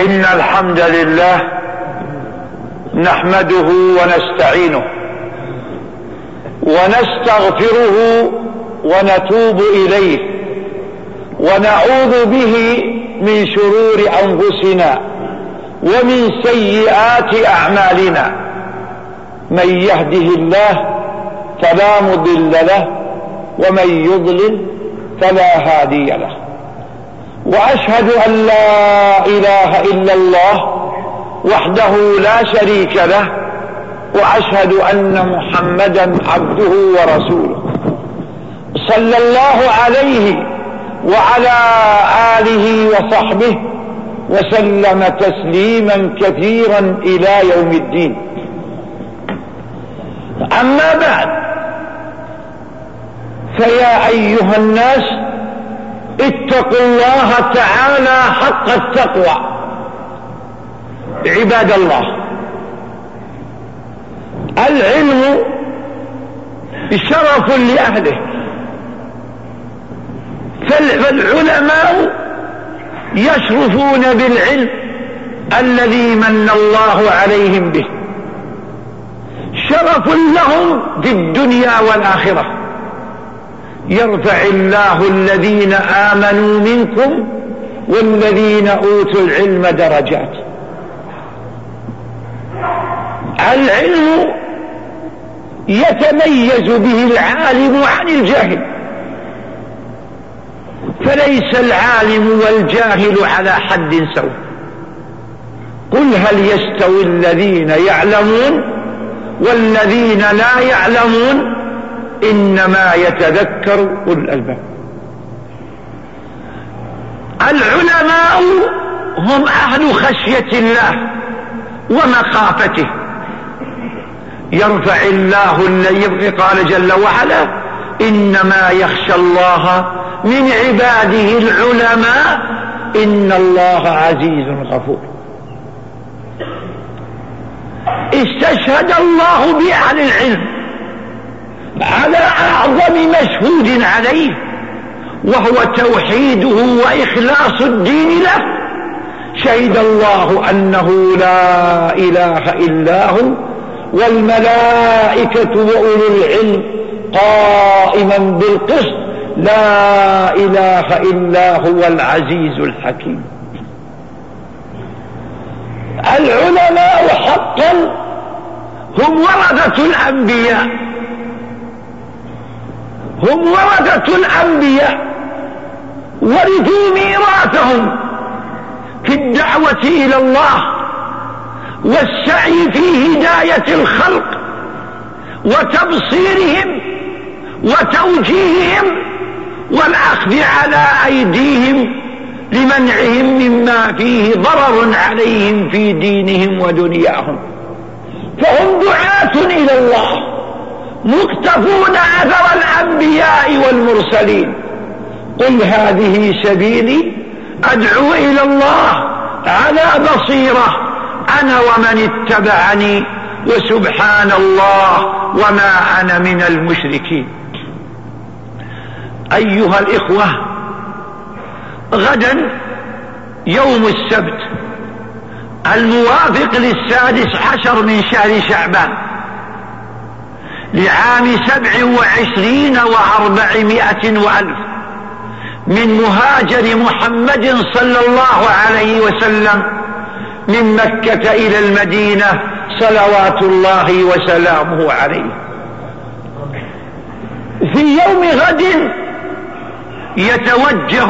إن الحمد لله نحمده ونستعينه ونستغفره ونتوب إليه ونعوذ به من شرور أنفسنا ومن سيئات أعمالنا. من يهده الله فلا مضل له ومن يضلل فلا هادي له. وأشهد أن لا إله إلا الله وحده لا شريك له وأشهد أن محمدا عبده ورسوله صلى الله عليه وعلى آله وصحبه وسلم تسليما كثيرا إلى يوم الدين. أما بعد، فيا أيها الناس اتقوا الله تعالى حق التقوى. عباد الله، العلم شرف لأهله، فالعلماء يشرفون بالعلم الذي من الله عليهم به، شرف لهم في الدنيا والآخرة. يرفع الله الذين آمنوا منكم والذين أوتوا العلم درجات. العلم يتميز به العالم عن الجاهل، فليس العالم والجاهل على حد سواء. قل هل يستوي الذين يعلمون والذين لا يعلمون إنما يتذكر أولو الألباب. العلماء هم أهل خشية الله ومخافته. يرفع الله الذي قال جل وعلا إنما يخشى الله من عباده العلماء إن الله عزيز غفور. استشهد الله بأهل العلم على أعظم مشهود عليه، وهو توحيده وإخلاص الدين له. شهد الله أنه لا إله إلا هو والملائكة وأولو العلم قائما بالقسط لا إله إلا هو العزيز الحكيم. العلماء حقا هم ورثة الأنبياء، هم ورثة الأنبياء، ورثوا ميراثهم في الدعوة إلى الله والسعي في هداية الخلق وتبصيرهم وتوجيههم والأخذ على أيديهم لمنعهم مما فيه ضرر عليهم في دينهم ودنياهم. فهم دعاة إلى الله مقتفون أثر الأنبياء والمرسلين. قل هذه سبيلي أدعو إلى الله على بصيرة أنا ومن اتبعني وسبحان الله وما أنا من المشركين. أيها الإخوة، غدا يوم السبت الموافق 16 من شهر شعبان لعام 27 و400 وألف من مهاجر محمد صلى الله عليه وسلم من مكة إلى المدينة صلوات الله وسلامه عليه. في يوم غد يتوجه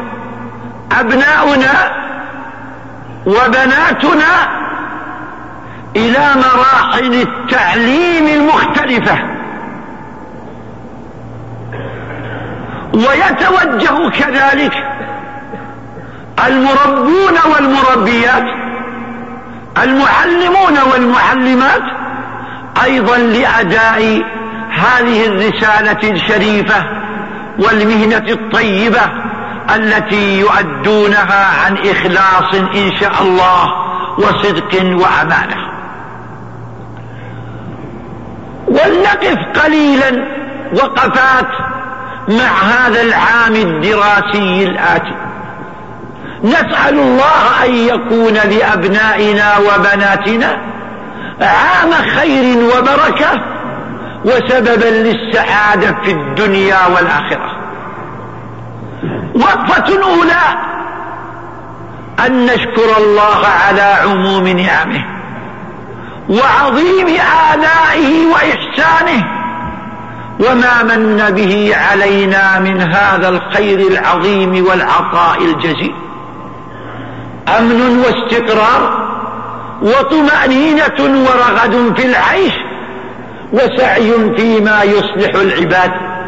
أبناؤنا وبناتنا إلى مراحل التعليم المختلفة، ويتوجه كذلك المربون والمربيات، المعلمون والمعلمات أيضا لأداء هذه الرسالة الشريفة والمهنة الطيبة التي يؤدونها عن إخلاص إن شاء الله وصدق وأمانة. ولنقف قليلا وقفات مع هذا العام الدراسي الآتي، نسأل الله أن يكون لأبنائنا وبناتنا عام خير وبركة وسببا للسعادة في الدنيا والآخرة. وقفة أولى أن نشكر الله على عموم نعمه وعظيم آلائه وإحسانه وما من به علينا من هذا الخير العظيم والعطاء الجزيل. أمن واستقرار وطمأنينة ورغد في العيش وسعي فيما يصلح العباد.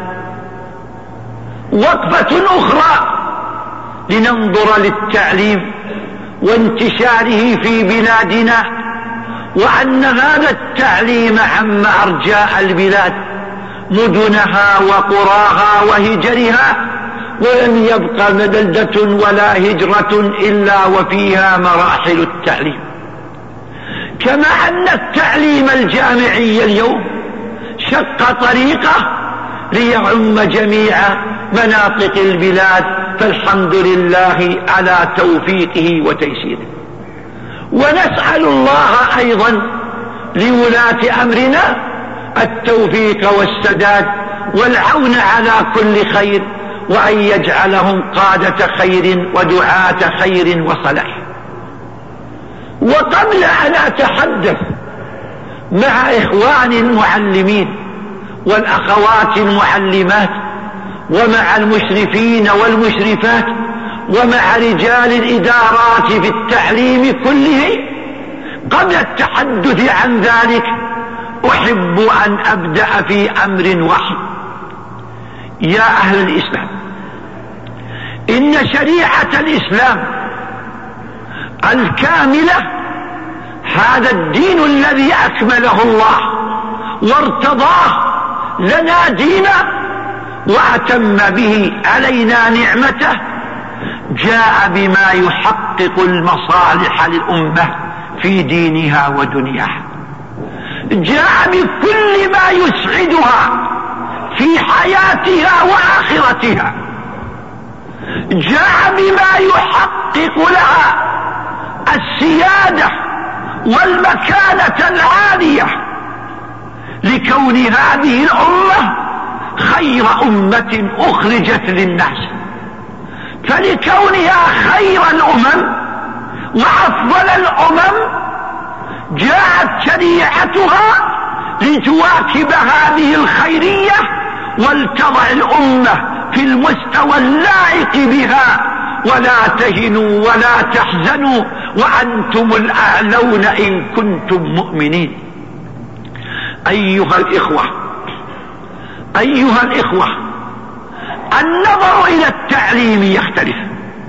وقفة أخرى لننظر للتعليم وانتشاره في بلادنا وأن هذا التعليم عم أرجاء البلاد مدنها وقراها وهجرها، ولم يبق بلدة ولا هجرة إلا وفيها مراحل التعليم. كما أن التعليم الجامعي اليوم شق طريقه ليعم جميع مناطق البلاد، فالحمد لله على توفيقه وتيسيره. ونسأل الله أيضا لولاة أمرنا التوفيق والسداد والعون على كل خير، وأن يجعلهم قادة خير ودعاة خير وصلاح. وقبل أن أتحدث مع إخوان المعلمين والأخوات المعلمات ومع المشرفين والمشرفات ومع رجال الإدارات في التعليم كله، قبل التحدث عن ذلك أحب أن أبدأ في أمر واحد. يا أهل الإسلام، إن شريعة الإسلام الكاملة هذا الدين الذي أكمله الله وارتضاه لنا دينا وأتم به علينا نعمته، جاء بما يحقق المصالح للأمة في دينها ودنياها، جاء بكل ما يسعدها في حياتها وآخرتها، جاء بما يحقق لها السيادة والمكانة العالية، لكون هذه الأمة خير أمة أخرجت للناس. فلكونها خير الأمم وأفضل الأمم جاءت شريعتها لتواكب هذه الخيرية ولتضع الأمة في المستوى اللائق بها. ولا تهنوا ولا تحزنوا وأنتم الأعلون إن كنتم مؤمنين. أيها الإخوة، النظر إلى التعليم يختلف،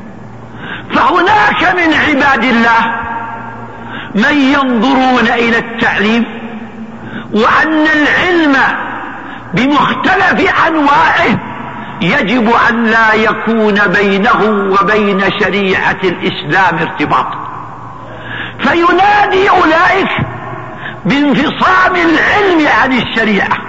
فهناك من عباد الله من ينظرون إلى التعليم وأن العلم بمختلف أنواعه يجب أن لا يكون بينه وبين شريعة الإسلام ارتباط، فينادي أولئك بانفصام العلم عن الشريعة،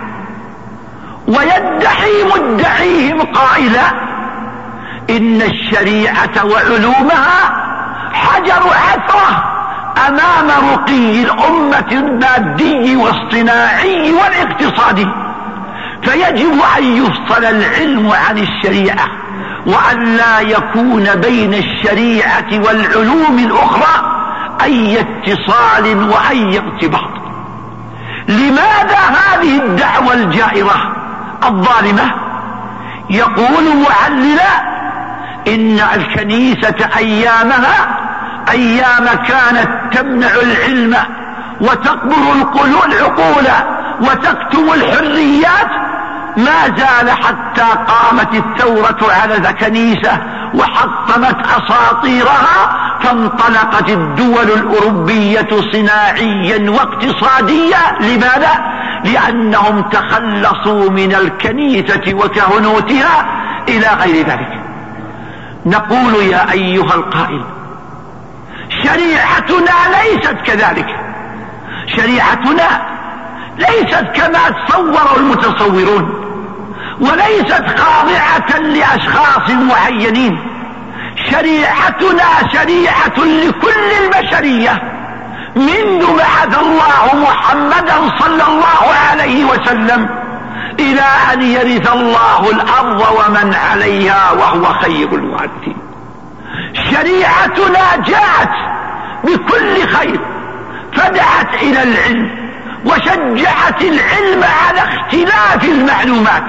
ويدعي مدعيهم قائلا إن الشريعة وعلومها حجر عثرة أمام رقي الأمة المادي والصناعي والاقتصادي، فيجب أن يفصل العلم عن الشريعة، وأن لا يكون بين الشريعة والعلوم الأخرى أي اتصال وأي ارتباط. لماذا هذه الدعوة الجائرة الظالمة؟ يقول معللا إن الكنيسة أيامها أيام كانت تمنع العلم وتقبر العقول وتكتم الحريات، ما زال حتى قامت الثورة على الكنيسة وحطمت أساطيرها، فانطلقت الدول الأوروبية صناعيا واقتصاديا. لماذا؟ لأنهم تخلصوا من الكنيسة وكهنوتها إلى غير ذلك. نقول يا أيها القائل، شريعتنا ليست كذلك، شريعتنا ليست كما تصور المتصورون، وليست خاضعة لأشخاص معينين. شريعتنا شريعة لكل البشرية منذ بعث الله محمدا صلى الله عليه وسلم إلى أن يرث الله الأرض ومن عليها وهو خير الوارثين. شريعتنا جاءت بكل خير، فدعت إلى العلم وشجعت العلم على اختلاف المعلومات.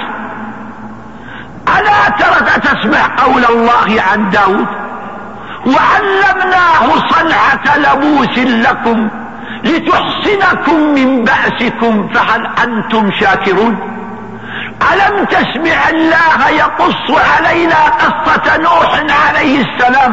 ألا تسمع قول الله عن داود: وعلمناه صنعة لبوس لكم لتحصنكم من بأسكم فهل أنتم شاكرون؟ ألم تسمع الله يقص علينا قصة نوح عليه السلام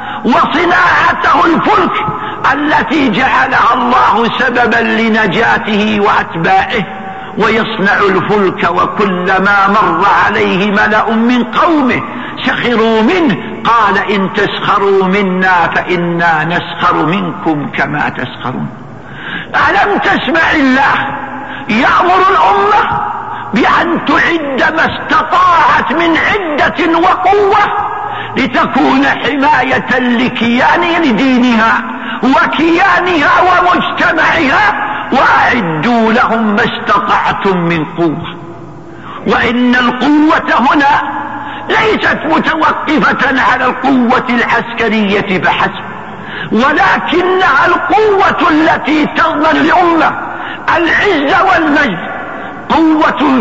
وصناعته الفلك التي جعلها الله سببا لنجاته وأتباعه، ويصنع الفلك وكلما مر عليه ملأ من قومه سخروا منه قال إن تسخروا منا فإنا نسخر منكم كما تسخرون. ألم تسمع الله يأمر الأمة بأن تعد ما استطاعت من عدة وقوة لتكون حماية لدينها وكيانها ومجتمعها، وأعدوا لهم ما استطعتم من قوة. وإن القوة هنا ليست متوقفة على القوة العسكرية فحسب، ولكنها القوة التي تضمن الأمة العز والمجد. قوة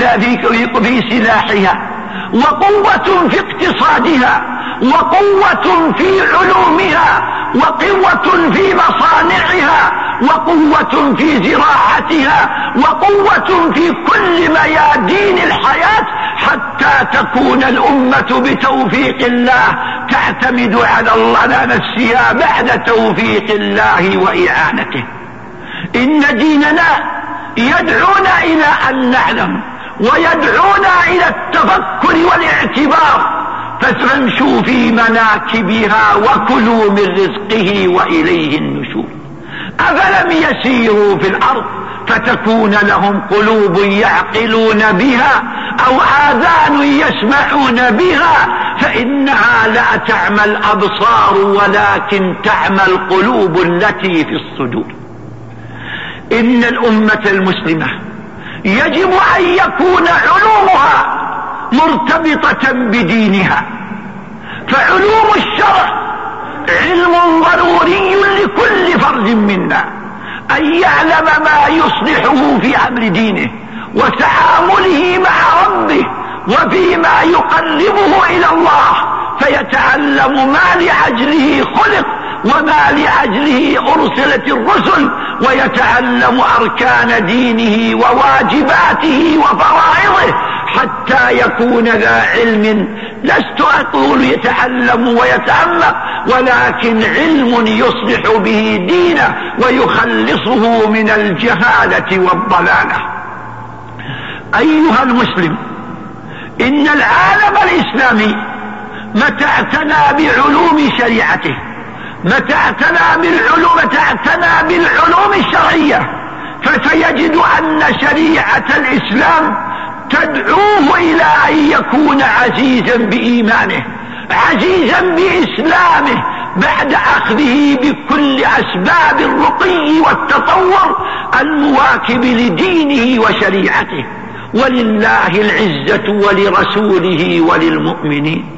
في سلاحها، وقوة في اقتصادها، وقوة في علومها، وقوة في مصانعها، وقوة في زراعتها، وقوة في كل ميادين الحياة، حتى تكون الأمة بتوفيق الله تعتمد على نفسها بعد توفيق الله وإعانته. إن ديننا يدعونا إلى أن نعلم ويدعونا إلى التفكر والاعتبار، فامشوا في مناكبها وكلوا من رزقه وإليه النشور. أفلم يسيروا في الأرض فتكون لهم قلوب يعقلون بها أو آذان يسمعون بها فإنها لا تعمى الأبصار ولكن تعمى القلوب التي في الصدور. إن الأمة المسلمة يجب أن يكون علومها مرتبطة بدينها، فعلوم الشرع علم ضروري لكل فرد منا أن يعلم ما يصلحه في أمر دينه وتعامله مع ربه وفيما يقربه إلى الله، فيتعلم ما لأجله خلق وما لأجله أرسلت الرسل، ويتعلم أركان دينه وواجباته وفرائضه حتى يكون ذا علم. لست أقول يتعلم ويتعمق، ولكن علم يصلح به دينه ويخلصه من الجهالة والضلالة. أيها المسلم، إن العالم الإسلامي متى اعتنى بعلوم شريعته، متى اعتنى بالعلوم الشرعية، فسيجد أن شريعة الإسلام تدعوه إلى أن يكون عزيزا بإيمانه، عزيزا بإسلامه، بعد أخذه بكل أسباب الرقي والتطور المواكب لدينه وشريعته. ولله العزة ولرسوله وللمؤمنين.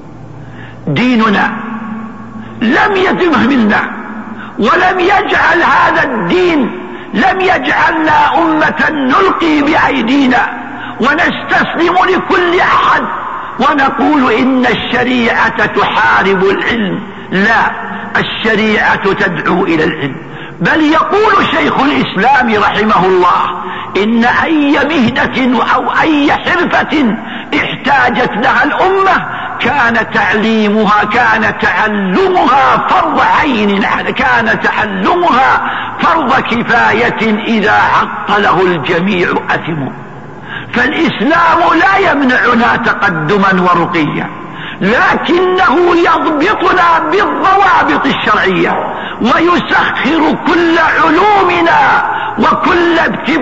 ديننا لم يتمهلنا ولم يجعل هذا الدين، لم يجعلنا أمة نلقي بأيدينا ونستسلم لكل أحد ونقول إن الشريعة تحارب العلم. لا، الشريعة تدعو إلى العلم. بل يقول شيخ الإسلام رحمه الله إن أي مهنة أو أي حرفة احتاجت لها الأمة كان تعلمها فرض عين، كان تعلمها فرض كفاية، إذا عطله الجميع أثموا. فالإسلام لا يمنعنا تقدما ورقيا، لكنه يضبطنا بالضوابط الشرعية ويسخر كل علومنا وكل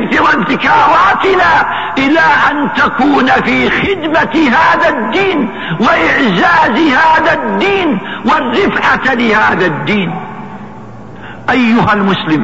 ابتكاراتنا إلى أن تكون في خدمة هذا الدين وإعزاز هذا الدين والرفعة لهذا الدين. أيها المسلم،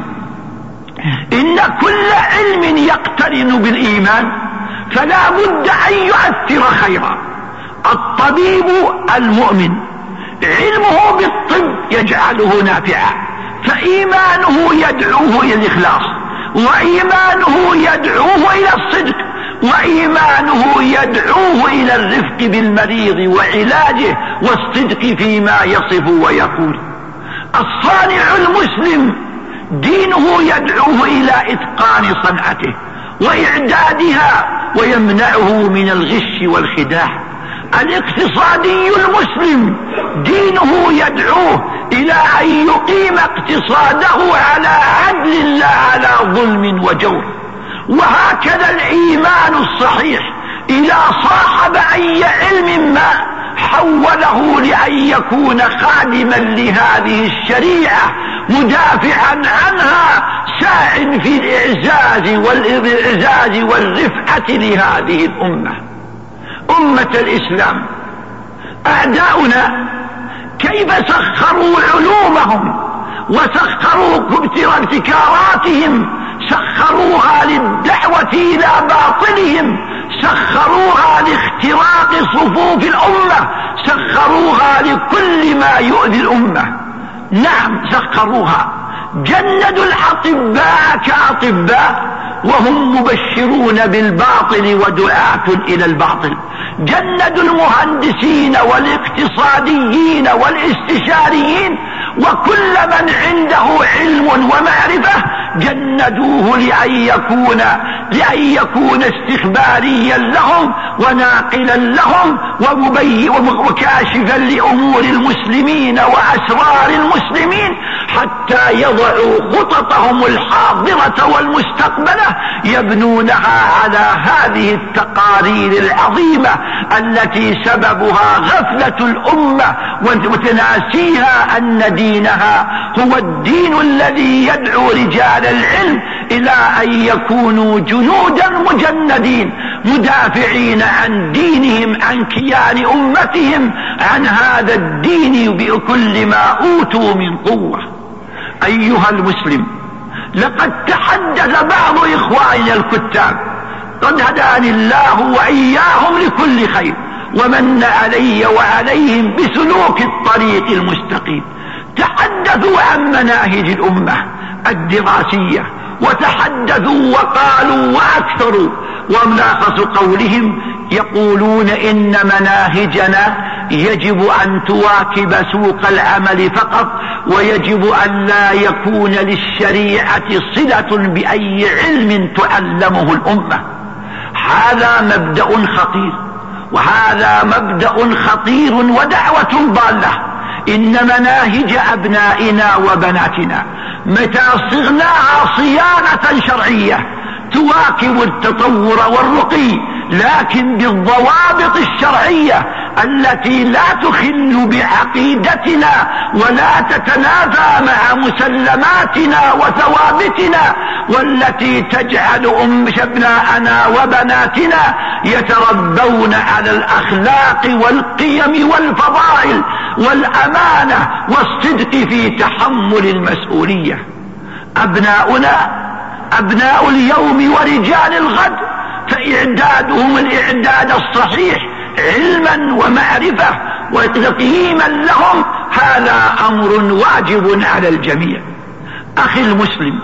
إن كل علم يقترن بالإيمان فلا بد أن يؤثر خيرا. الطبيب المؤمن علمه بالطب يجعله نافعا، فإيمانه يدعوه إلى الإخلاص، وإيمانه يدعوه إلى الصدق، وإيمانه يدعوه إلى الرفق بالمريض وعلاجه والصدق فيما يصف ويقول. الصانع المسلم دينه يدعوه إلى إتقان صنعته وإعدادها ويمنعه من الغش والخداع. الاقتصادي المسلم دينه يدعوه إلى أن يقيم اقتصاده على عدل لا على ظلم وجور. وهكذا الإيمان الصحيح إذا صاحب أي علم ما حوله لأن يكون خادما لهذه الشريعة مدافعا عنها ساع في الإعزاز والرفعة لهذه الأمة. أمة الإسلام، أعداؤنا كيف سخروا علومهم وسخروا ابتكاراتهم، سخروها للدعوة إلى باطلهم، سخروها لاختراق صفوف الأمة، سخروها لكل ما يؤذي الأمة. نعم سخروها، جندوا الأطباء كأطباء وهم مبشرون بالباطل ودعاة إلى الباطل، جندوا المهندسين والاقتصاديين والاستشاريين وكل من عنده علم ومعرفة جندوه لأن يكون استخباريا لهم وناقلا لهم وكاشفا لأمور المسلمين وأسرار المسلمين، حتى يضعوا خططهم الحاضرة والمستقبلة يبنونها على هذه التقارير العظيمة التي سببها غفلة الأمة وتناسيها أن دينها هو الدين الذي يدعو رجال العلم إلى أن يكونوا جنودا مجندين مدافعين عن دينهم، عن كيان أمتهم، عن هذا الدين بكل ما أوتوا من قوة. أيها المسلم، لقد تحدث بعض إخواننا الكتاب، قد هداني الله وإياهم لكل خير ومن علي وعليهم بسلوك الطريق المستقيم، تحدثوا عن مناهج الأمة الدراسية وتحدثوا وقالوا وأكثروا، وملخص قولهم يقولون إن مناهجنا يجب أن تواكب سوق العمل فقط، ويجب أن لا يكون للشريعة صلة بأي علم تعلمه الأمة. هذا مبدأ خطير، وهذا مبدأ خطير ودعوة ضالة. إن مناهج أبنائنا وبناتنا متى صغناها صيانة شرعية تواكب التطور والرقي، لكن بالضوابط الشرعية التي لا تخل بعقيدتنا ولا تتنافى مع مسلماتنا وثوابتنا، والتي تجعل أبناءنا وبناتنا يتربون على الأخلاق والقيم والفضائل والأمانة والصدق في تحمل المسؤولية. أبناؤنا أبناء اليوم ورجال الغد، فإعدادهم الإعداد الصحيح علما ومعرفة وتقييما لهم هذا أمر واجب على الجميع. أخي المسلم،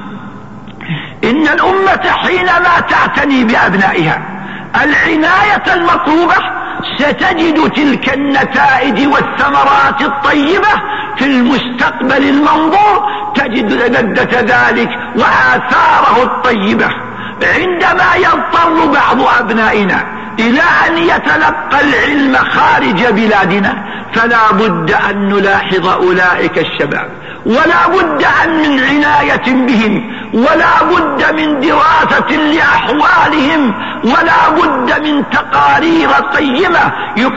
إن الأمة حينما تعتني بأبنائها العناية المطلوبة ستجد تلك النتائج والثمرات الطيبة في المستقبل المنظور، تجد لذة ذلك وآثاره الطيبة. عندما يضطر بعض أبنائنا إلى أن يتلقى العلم خارج بلادنا فلا بد أن نلاحظ أولئك الشباب، ولا بد من عناية بهم، ولا بد من دراسة لأحوالهم، ولا بد من تقارير قيمة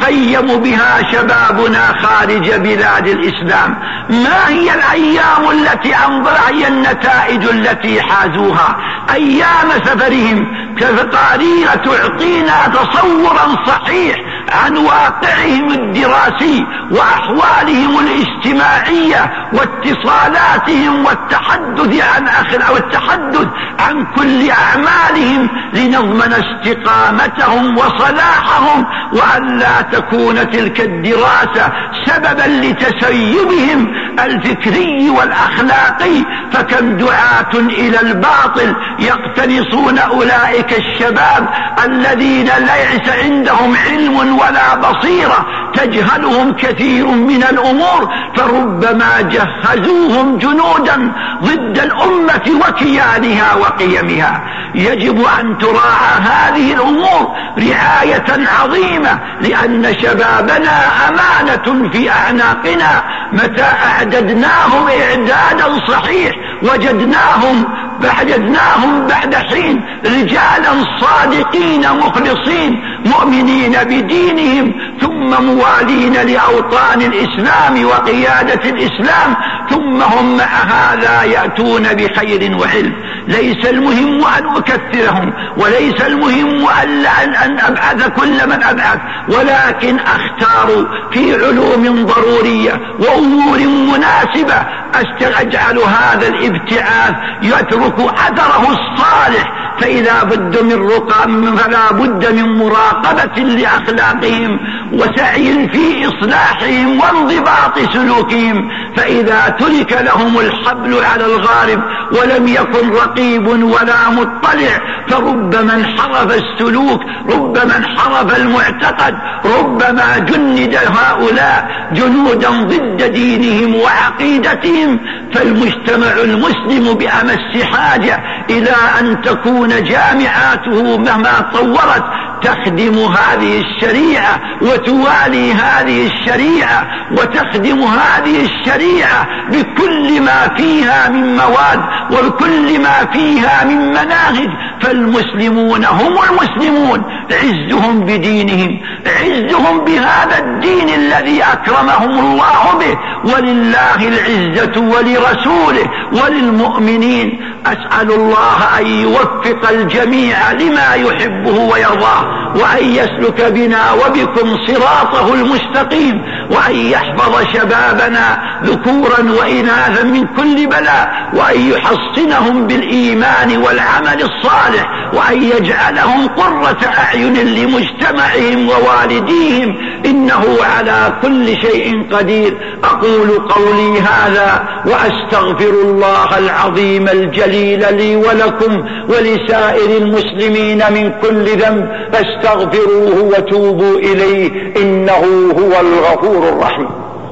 يقيم بها شبابنا خارج بلاد الإسلام. ما هي الأيام هي النتائج التي حازوها أيام سفرهم، كتقارير تعطينا تصورا صحيح عن واقعهم الدراسي وأحوالهم الاجتماعية واتصالاتهم والتحدث عن كل أعمالهم لنضمن استقامتهم وصلاحهم، وأن لا تكون تلك الدراسة سببا لتسيبهم الفكري والأخلاقي. فكم دعاة إلى الباطل يقتنصون أولئك الشباب الذين ليس عندهم علم ولا بصيرة، تجهلهم كثير من الأمور، فربما جهزوهم جنودا ضد الأمة وكيانها وقيمها. يجب أن تراعى هذه الأمور رعاية عظيمة، لأن شبابنا أمانة في أعناقنا. متى أعددناهم إعدادا صحيح وجدناهم بعد حين رجالا صادقين مخلصين مؤمنين بدينهم، ثم موالين لأوطان الإسلام وقيادة الإسلام، ثم هم مع هذا يأتون بخير وعلم. ليس المهم أن أكثرهم، وليس المهم أن أبعث كل من أبعث، ولكن أختار في علوم ضرورية وأمور مناسبة أجعل هذا الابتعاث يترك أثره الصالح. فلا بد من مراقبة لأخلاقهم وسعي في إصلاحهم وانضباط سلوكهم. فإذا ترك لهم الحبل على الغارب ولم يكن رقيب ولا مطلع، فربما انحرف السلوك، ربما انحرف المعتقد، ربما جند هؤلاء جنودا ضد دينهم وعقيدتهم. فالمجتمع المسلم بأمس حاجة إلى أن تكون جامعاته مهما طورت تخدم هذه الشريعة وتوالي هذه الشريعة وتخدم هذه الشريعة بكل ما فيها من مواد وبكل ما فيها من مناهج. فالمسلمون هم المسلمون، عزهم بدينهم، عزهم بهذا الدين الذي أكرمهم الله به، ولله العزة ولرسوله وللمؤمنين. أسأل الله أن يوفق الجميع لما يحبه ويرضاه، وأن يسلك بنا وبكم صراطه المستقيم، وأن يحفظ شبابنا ذكورا وإناثا من كل بلاء، وأن يحصنهم بالإيمان والعمل الصالح، وأن يجعلهم قرة أعين لمجتمعهم ووالديهم، إنه على كل شيء قدير. أقول قولي هذا وأستغفر الله العظيم الجليل لي ولكم ولسائر المسلمين من كل ذنب، فاستغفروه وتوبوا إليه إنه هو الغفور الرحيم.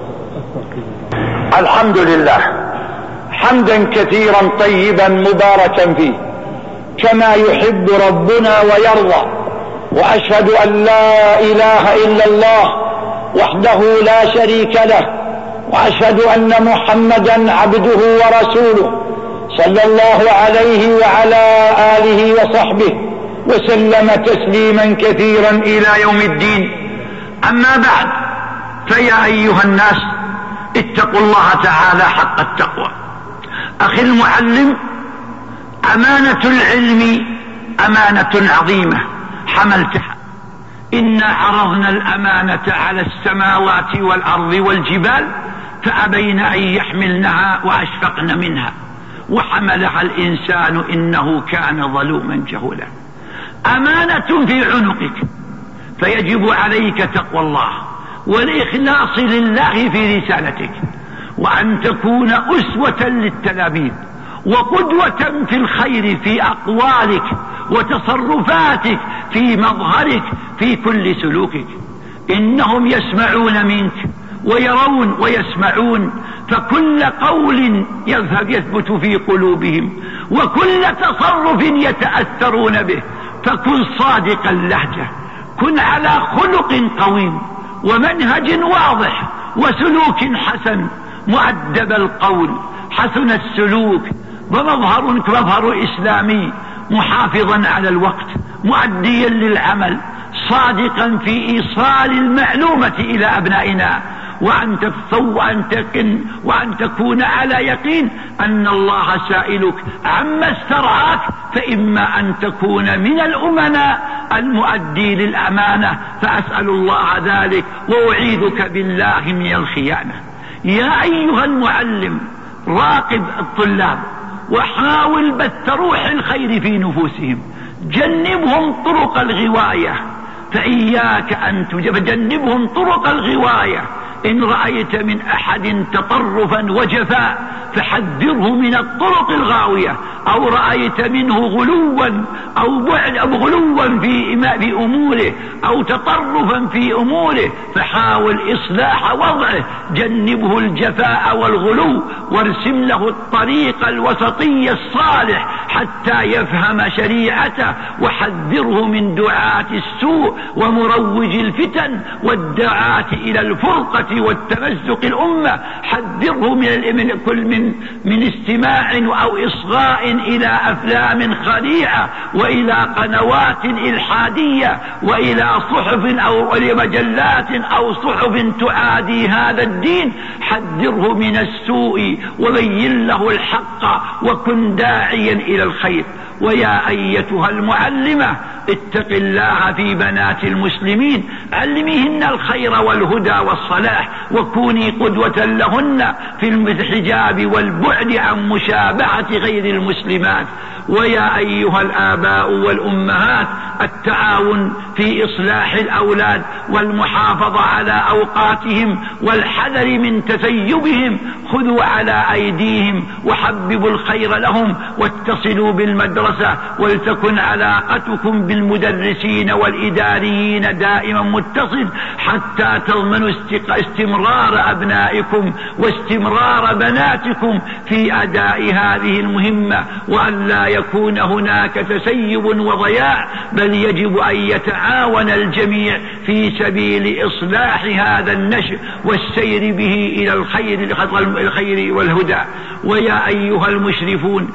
الحمد لله حمدا كثيرا طيبا مباركا فيه كما يحب ربنا ويرضى، وأشهد أن لا إله إلا الله وحده لا شريك له، وأشهد أن محمدا عبده ورسوله صلى الله عليه وعلى آله وصحبه وسلم تسليما كثيرا إلى يوم الدين. أما بعد، فيا أيها الناس اتقوا الله تعالى حق التقوى. أخي المعلم، أمانة العلم أمانة عظيمة حملتها. إنا عرضنا الأمانة على السماوات والأرض والجبال فأبين أن يحملنها وأشفقن منها وحملها الإنسان إنه كان ظلوما جهولا. أمانة في عنقك، فيجب عليك تقوى الله والإخلاص لله في رسالتك، وأن تكون أسوة للتلاميذ وقدوة في الخير في أقوالك وتصرفاتك في مظهرك في كل سلوكك. إنهم يسمعون منك ويرون ويسمعون، فكل قول يثبت في قلوبهم وكل تصرف يتأثرون به. فكن صادق اللهجة، كن على خلق قويم ومنهج واضح وسلوك حسن، مؤدب القول، حسن السلوك، ومظهر إسلامي، محافظا على الوقت، مؤديا للعمل، صادقا في إيصال المعلومة إلى أبنائنا، وأن تكون على يقين أن الله سائلك عما استرعاك، فإما أن تكون من الأمناء المؤدي للأمانة، فأسأل الله ذلك وأعيذك بالله من الخيانة. يا أيها المعلم راقب الطلاب وحاول بث روح الخير في نفوسهم، جنبهم طرق الغواية، فإياك أن تجنبهم طرق الغواية. إن رأيت من أحد تطرفا وجفاء فحذره من الطرق الغاوية، أو رأيت منه غلوا أو غلوا في أموره أو تطرفا في أموره فحاول إصلاح وضعه، جنبه الجفاء والغلو وارسم له الطريق الوسطي الصالح حتى يفهم شريعته، وحذره من دعاة السوء ومروج الفتن والدعاة إلى الفرقة والتمزق الأمة. حذره من استماع أو إصغاء إلى أفلام خليعة وإلى قنوات إلحادية وإلى صحف أو مجلات أو صحف تعادي هذا الدين. حذره من السوء وبين له الحق وكن داعيا إلى الخير. ويا أيتها المعلمة اتق الله في بنات المسلمين، علميهن الخير والهدى والصلاح، وكوني قدوة لهن في الحجاب والبعد عن مشابهة غير المسلمات. ويا أيها الآباء والأمهات التعاون في إصلاح الأولاد والمحافظة على أوقاتهم والحذر من تسيبهم، خذوا على أيديهم وحببوا الخير لهم واتصلوا بالمدرسة، ولتكن علاقتكم بالمدرسين والإداريين دائما متصل حتى تضمنوا استمرار أبنائكم واستمرار بناتكم في أداء هذه المهمة، وأن لا يكون هناك تسيب وضياع، بل يجب أن يتعاون الجميع في سبيل إصلاح هذا النشء والسير به إلى الخير والهدى. ويا أيها المشرفون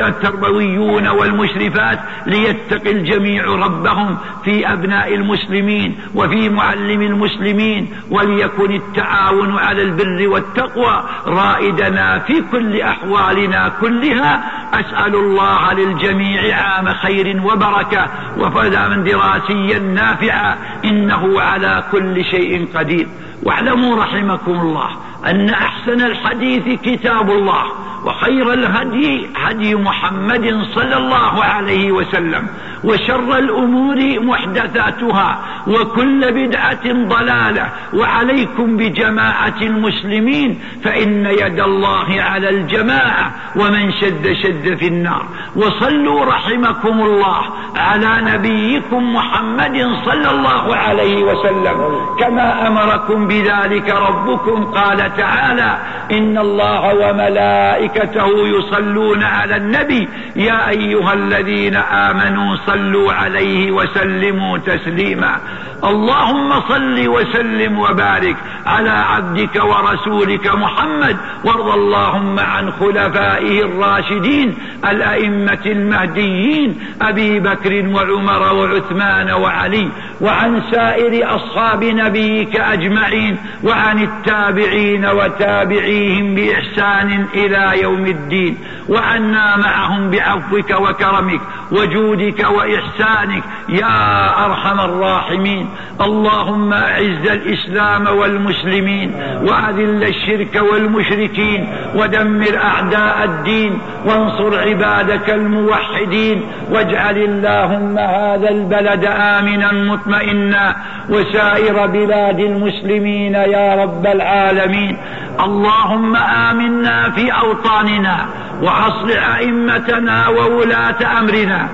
والتربويون والمشرفات ليتقي الجميع ربهم في أبناء المسلمين وفي معلم المسلمين، وليكن التعاون على البر والتقوى رائدنا في كل أحوالنا كلها. أسأل الله للجميع عام خير وبركة وفضلا دراسيا نافعا، إنه على كل شيء قدير. واعلموا رحمكم الله أن أحسن الحديث كتاب الله، وخير الهدي هدي محمد صلى الله عليه وسلم، وشر الأمور محدثاتها، وكل بدعة ضلالة. وعليكم بجماعة المسلمين، فإن يد الله على الجماعة، ومن شد في النار. وصلوا رحمكم الله على نبيكم محمد صلى الله عليه وسلم كما أمركم بذلك ربكم. قال تعالى: إن الله وملائكته يصلون على النبي يا أيها الذين آمنوا صلوا عليه وسلموا تسليما. اللهم صل وسلم وبارك على عبدك ورسولك محمد، وارض اللهم عن خلفائه الراشدين الأئمة المهديين أبي بكر وعمر وعثمان وعلي، وعن سائر أصحاب نبيك أجمعين، وعن التابعين وتابعيهم بإحسان إلى يوم الدين، وعنا معهم بعفوك وكرمك وجودك وإحسانك يا أرحم الراحمين. اللهم أعز الإسلام والمسلمين، وأذل الشرك والمشركين، ودمر أعداء الدين، وانصر عبادك الموحدين، واجعل اللهم هذا البلد آمنا مطمئنا وسائر بلاد المسلمين يا رب العالمين. اللهم آمنا في أوطاننا، وأصلح أئمتنا وولاة أمرنا.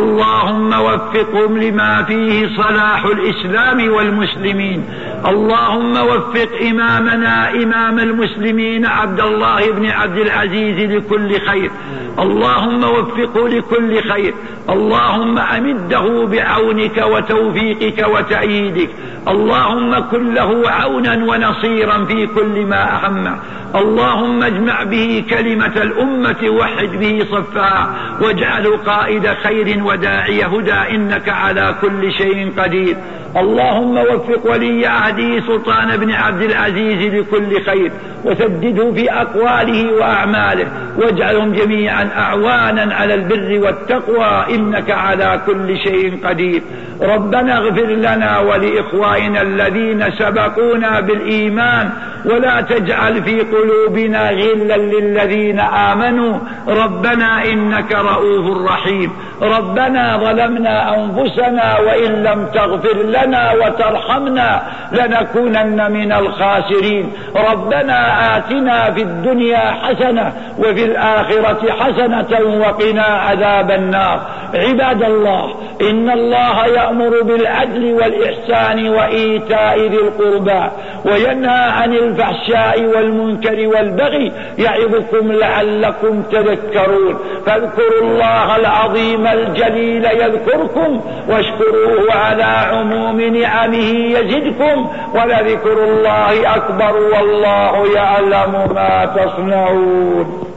اللهم وفقهم لما فيه صلاح الإسلام والمسلمين. اللهم وفق إمامنا إمام المسلمين عبد الله بن عبد العزيز لكل خير، اللهم وفقه لكل خير. اللهم أمده بعونك وتوفيقك وتأييدك. اللهم كن له عونا ونصيرا في كل ما أهمه. اللهم اجمع به كلمة الأمة، وحد به صفها، واجعله قائد خير وداعي هدى، إنك على كل شيء قدير. اللهم وفق ولي عهد ولي سلطان بن عبد العزيز بكل خير، وسدده في أقواله وأعماله، واجعلهم جميعا أعوانا على البر والتقوى، إنك على كل شيء قدير. ربنا اغفر لنا ولإخواننا الذين سبقونا بالإيمان، ولا تجعل في قلوبنا غلا للذين آمنوا، ربنا إنك رؤوف رحيم. ربنا ظلمنا أنفسنا وإن لم تغفر لنا وترحمنا لنكونن من الخاسرين. ربنا آتنا في الدنيا حسنة وفي الآخرة حسنة وقنا عذاب النار. عباد الله، إن الله يأمر بالعدل والإحسان وإيتاء ذي القربى، وينهى عن الفحشاء والمنكر والبغي، يعظكم لعلكم تذكرون. فاذكروا الله العظيم الجليل يذكركم، واشكروه على عموم نعمه يزدكم، ولذكر الله أكبر والله يعلم ما تصنعون.